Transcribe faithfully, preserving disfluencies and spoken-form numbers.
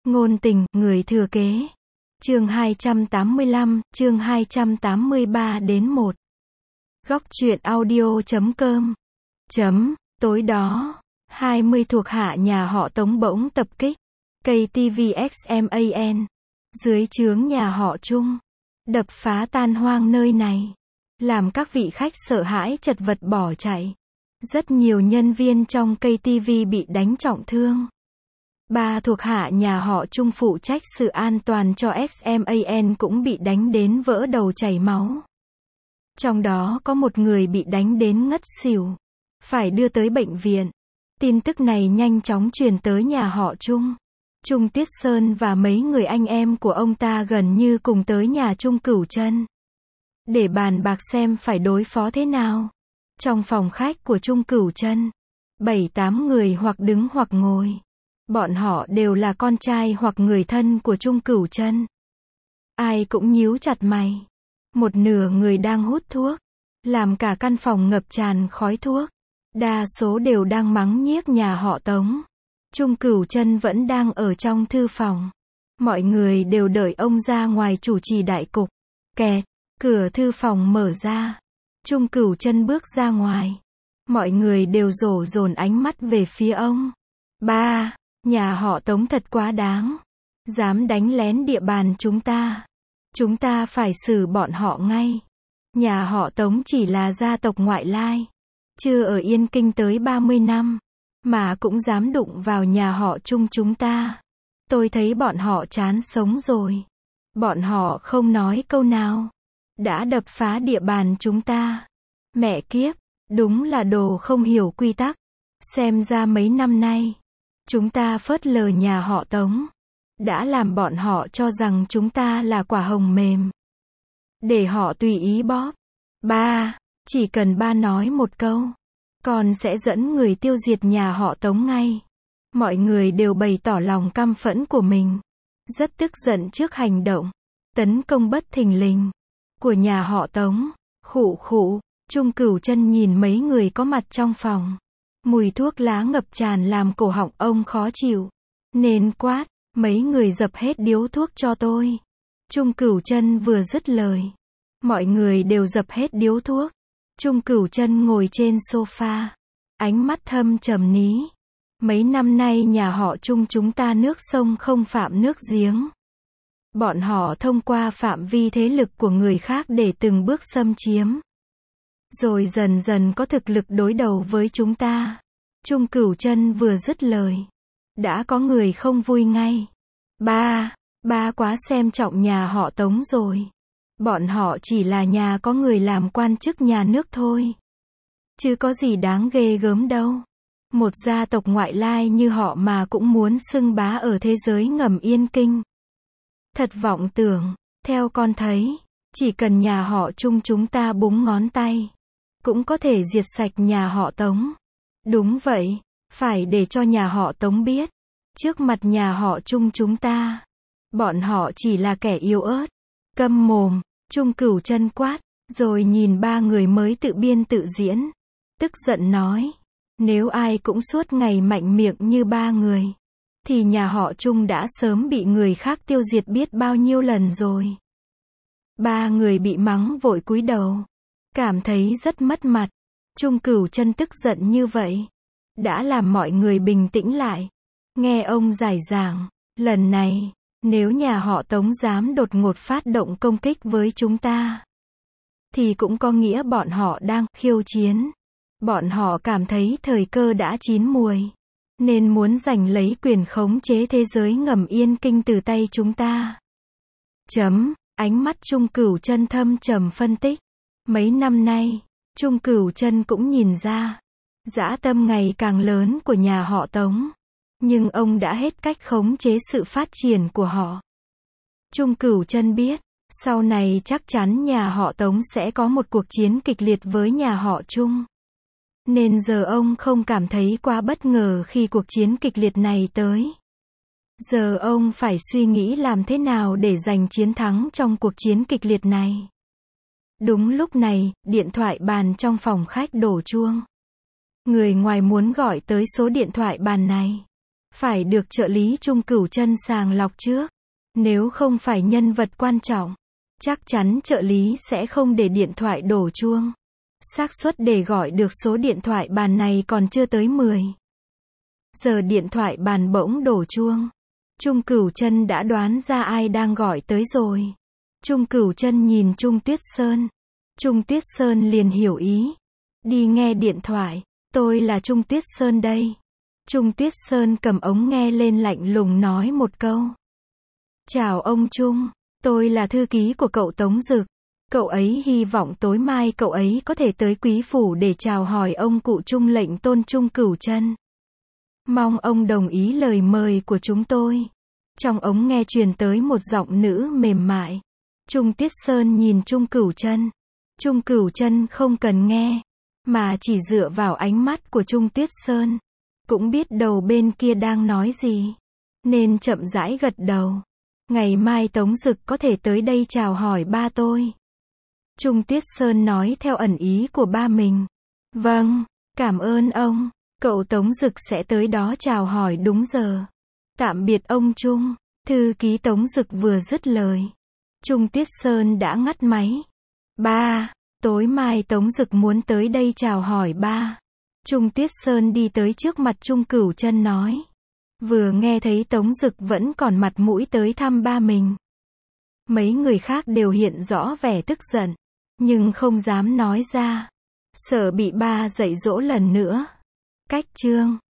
Ngôn tình, người thừa kế. Chương hai trăm tám mươi lăm, chương hai trăm tám mươi ba đến một. Góc truyện audio chấm com. Chấm, tối đó, hai mươi thuộc hạ nhà họ Tống bỗng tập kích ca tê vê ích em a en, dưới trướng nhà họ Trung, đập phá tan hoang nơi này, làm các vị khách sợ hãi chật vật bỏ chạy. Rất nhiều nhân viên trong ca tê vê bị đánh trọng thương. Ba thuộc hạ nhà họ Trung phụ trách sự an toàn cho ích em a en cũng bị đánh đến vỡ đầu chảy máu. Trong đó có một người bị đánh đến ngất xỉu, phải đưa tới bệnh viện. Tin tức này nhanh chóng truyền tới nhà họ Trung. Trung Tiết Sơn và mấy người anh em của ông ta gần như cùng tới nhà Trung Cửu Chân, để bàn bạc xem phải đối phó thế nào. Trong phòng khách của Trung Cửu Chân, bảy tám người hoặc đứng hoặc ngồi. Bọn họ đều là con trai hoặc người thân của Trung Cửu Chân. Ai cũng nhíu chặt mày. Một nửa người đang hút thuốc, làm cả căn phòng ngập tràn khói thuốc. Đa số đều đang mắng nhiếc nhà họ Tống. Trung Cửu Chân vẫn đang ở trong thư phòng. Mọi người đều đợi ông ra ngoài chủ trì đại cục. Kẹt, cửa thư phòng mở ra. Trung Cửu Chân bước ra ngoài. Mọi người đều rổ dồn ánh mắt về phía ông. Ba, nhà họ Tống thật quá đáng. Dám đánh lén địa bàn chúng ta. Chúng ta phải xử bọn họ ngay. Nhà họ Tống chỉ là gia tộc ngoại lai, chưa ở Yên Kinh tới ba mươi năm, mà cũng dám đụng vào nhà họ Trung chúng ta. Tôi thấy bọn họ chán sống rồi. Bọn họ không nói câu nào, đã đập phá địa bàn chúng ta. Mẹ kiếp, đúng là đồ không hiểu quy tắc. Xem ra mấy năm nay, chúng ta phớt lờ nhà họ Tống, đã làm bọn họ cho rằng chúng ta là quả hồng mềm, để họ tùy ý bóp. Ba, chỉ cần ba nói một câu, con sẽ dẫn người tiêu diệt nhà họ Tống ngay. Mọi người đều bày tỏ lòng căm phẫn của mình, rất tức giận trước hành động tấn công bất thình lình của nhà họ Tống. Khụ khụ, Trung Cửu Chân nhìn mấy người có mặt trong phòng. Mùi thuốc lá ngập tràn làm cổ họng ông khó chịu, nên quát, mấy người dập hết điếu thuốc cho tôi. Trung Cửu Chân vừa dứt lời, mọi người đều dập hết điếu thuốc. Trung Cửu Chân ngồi trên sofa, ánh mắt thâm trầm ní. Mấy năm nay nhà họ Trung chúng ta nước sông không phạm nước giếng. Bọn họ thông qua phạm vi thế lực của người khác để từng bước xâm chiếm, rồi dần dần có thực lực đối đầu với chúng ta. Trung Cửu Chân vừa dứt lời, đã có người không vui ngay. Ba, ba quá xem trọng nhà họ Tống rồi. Bọn họ chỉ là nhà có người làm quan chức nhà nước thôi, chứ có gì đáng ghê gớm đâu. Một gia tộc ngoại lai như họ mà cũng muốn xưng bá ở thế giới ngầm Yên Kinh. Thật vọng tưởng. Theo con thấy, chỉ cần nhà họ Trung chúng ta búng ngón tay, cũng có thể diệt sạch nhà họ Tống. Đúng vậy, phải để cho nhà họ Tống biết, trước mặt nhà họ Trung chúng ta, bọn họ chỉ là kẻ yếu ớt. Câm mồm, Trung Cửu Chân quát, rồi nhìn ba người mới tự biên tự diễn, tức giận nói, nếu ai cũng suốt ngày mạnh miệng như ba người, thì nhà họ Trung đã sớm bị người khác tiêu diệt biết bao nhiêu lần rồi. Ba người bị mắng vội cúi đầu, cảm thấy rất mất mặt. Trung Cửu Chân tức giận như vậy, đã làm mọi người bình tĩnh lại. Nghe ông giải giảng, lần này, nếu nhà họ Tống dám đột ngột phát động công kích với chúng ta, thì cũng có nghĩa bọn họ đang khiêu chiến. Bọn họ cảm thấy thời cơ đã chín muồi, nên muốn giành lấy quyền khống chế thế giới ngầm Yên Kinh từ tay chúng ta. Chấm, ánh mắt Trung Cửu Chân thâm trầm phân tích. Mấy năm nay, Trung Cửu Chân cũng nhìn ra dã tâm ngày càng lớn của nhà họ Tống, nhưng ông đã hết cách khống chế sự phát triển của họ. Trung Cửu Chân biết, sau này chắc chắn nhà họ Tống sẽ có một cuộc chiến kịch liệt với nhà họ Trung. Nên giờ ông không cảm thấy quá bất ngờ khi cuộc chiến kịch liệt này tới. Giờ ông phải suy nghĩ làm thế nào để giành chiến thắng trong cuộc chiến kịch liệt này. Đúng lúc này, điện thoại bàn trong phòng khách đổ chuông. Người ngoài muốn gọi tới số điện thoại bàn này. Phải được trợ lý Trung Cửu Chân sàng lọc trước. Nếu không phải nhân vật quan trọng, chắc chắn trợ lý sẽ không để điện thoại đổ chuông. Xác suất để gọi được số điện thoại bàn này còn chưa tới mười. Giờ điện thoại bàn bỗng đổ chuông. Trung Cửu Chân đã đoán ra ai đang gọi tới rồi. Trung Cửu Chân nhìn Trung Tuyết Sơn. Trung Tuyết Sơn liền hiểu ý. Đi nghe điện thoại. Tôi là Trung Tuyết Sơn đây. Trung Tuyết Sơn cầm ống nghe lên lạnh lùng nói một câu. Chào ông Trung. Tôi là thư ký của cậu Tống Dực. Cậu ấy hy vọng tối mai cậu ấy có thể tới quý phủ để chào hỏi ông cụ Trung lệnh tôn Trung Cửu Chân. Mong ông đồng ý lời mời của chúng tôi. Trong ống nghe truyền tới một giọng nữ mềm mại. Trung Tuyết Sơn nhìn Trung Cửu Chân. Trung Cửu Chân không cần nghe, mà chỉ dựa vào ánh mắt của Trung Tuyết Sơn, cũng biết đầu bên kia đang nói gì, nên chậm rãi gật đầu. Ngày mai Tống Dực có thể tới đây chào hỏi ba tôi. Trung Tuyết Sơn nói theo ẩn ý của ba mình. Vâng, cảm ơn ông. Cậu Tống Dực sẽ tới đó chào hỏi đúng giờ. Tạm biệt ông Trung. Thư ký Tống Dực vừa dứt lời, Trung Tuyết Sơn đã ngắt máy. Ba, tối mai Tống Dực muốn tới đây chào hỏi ba. Trung Tuyết Sơn đi tới trước mặt Trung Cửu Chân nói. Vừa nghe thấy Tống Dực vẫn còn mặt mũi tới thăm ba mình. Mấy người khác đều hiện rõ vẻ tức giận, nhưng không dám nói ra, sợ bị ba dạy dỗ lần nữa. Cách chương